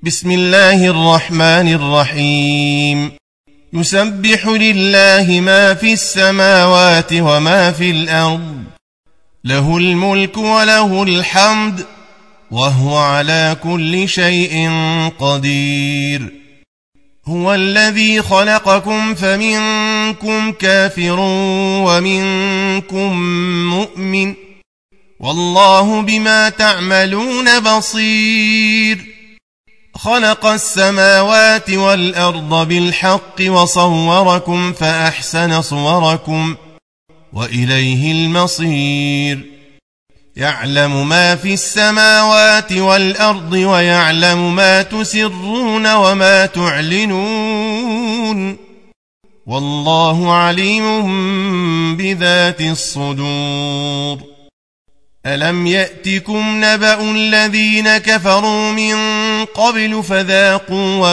بسم الله الرحمن الرحيم. يسبح لله ما في السماوات وما في الأرض، له الملك وله الحمد، وهو على كل شيء قدير. هو الذي خلقكم فمنكم كافر ومنكم مؤمن، والله بما تعملون بصير. خلق السماوات والأرض بالحق وصوركم فأحسن صوركم، وإليه المصير. يعلم ما في السماوات والأرض ويعلم ما تسرون وما تعلنون، والله عليم بذات الصدور. ألم يأتكم نبأ الذين كفروا من قبل فذاقوا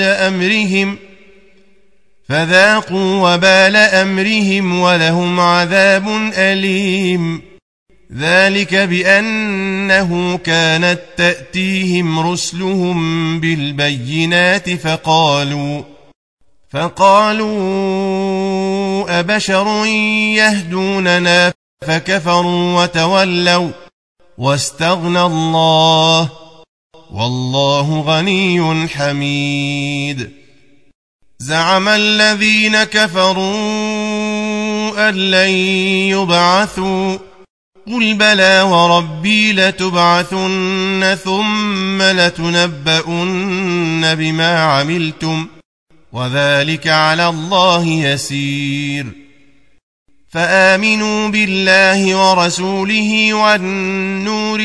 وبال أمرهم ولهم عذاب أليم. ذلك بأنه كانت تأتيهم رسلهم بالبينات فقالوا أبشر يهدوننا فكفروا وتولوا واستغنى الله، والله غني حميد. زعم الذين كفروا أن لن يبعثوا، قل بلى وربي لتبعثن ثم لتنبؤن بما عملتم، وذلك على الله يسير. فآمنوا بالله ورسوله والنور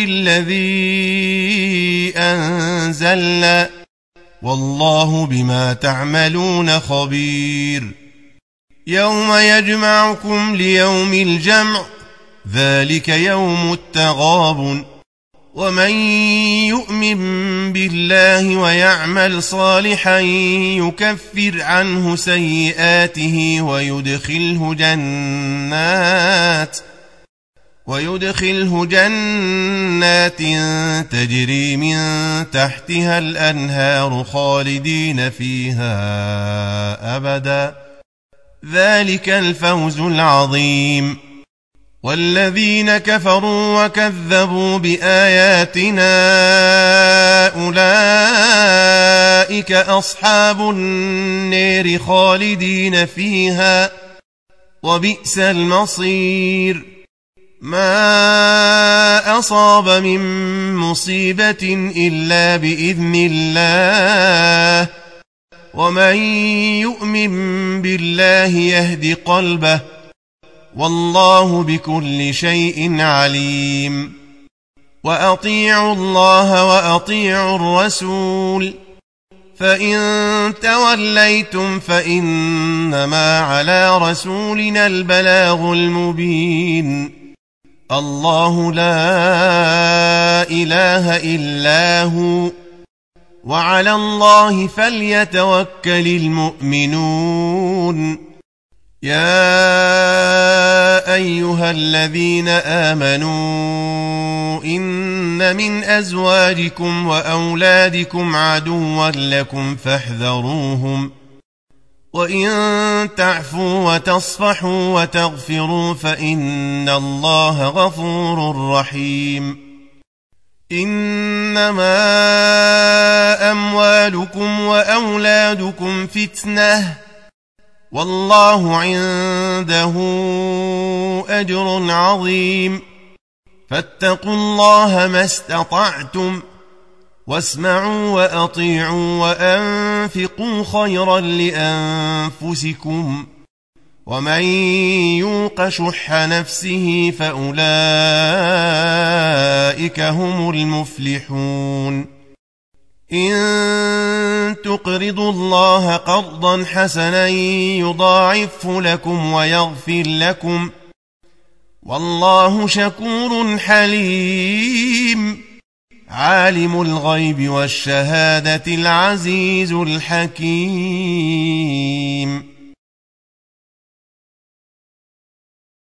الذي أنزلنا، والله بما تعملون خبير. يوم يجمعكم ليوم الجمع، ذلك يوم التغابن. ومن يؤمن بالله ويعمل صالحا يكفر عنه سيئاته ويدخله جنات تجري من تحتها الأنهار خالدين فيها أبدا، ذلك الفوز العظيم. والذين كفروا وكذبوا بآياتنا أولئك أصحاب النار خالدين فيها، وبئس المصير. ما أصاب من مصيبة إلا بإذن الله، ومن يؤمن بالله يهد قلبه، والله بكل شيء عليم. وأطيعوا الله وأطيعوا الرسول، فإن توليتم فإنما على رسولنا البلاغ المبين. الله لا إله إلا هو، وعلى الله فليتوكل المؤمنون. يا أيها الذين آمنوا إن من أزواجكم وأولادكم عدوا لكم فاحذروهم، وإن تعفوا وتصفحوا وتغفروا فإن الله غفور رحيم. إنما أموالكم وأولادكم فتنة، والله عنده أجر عظيم. فاتقوا الله ما استطعتم، واسمعوا وأطيعوا وأنفقوا خيرا لأنفسكم، ومن يوق شح نفسه فأولئك هم المفلحون. إن تقرضوا الله قرضا حسنا يضاعفه لكم ويغفر لكم، والله شكور حليم. عالم الغيب والشهادة العزيز الحكيم.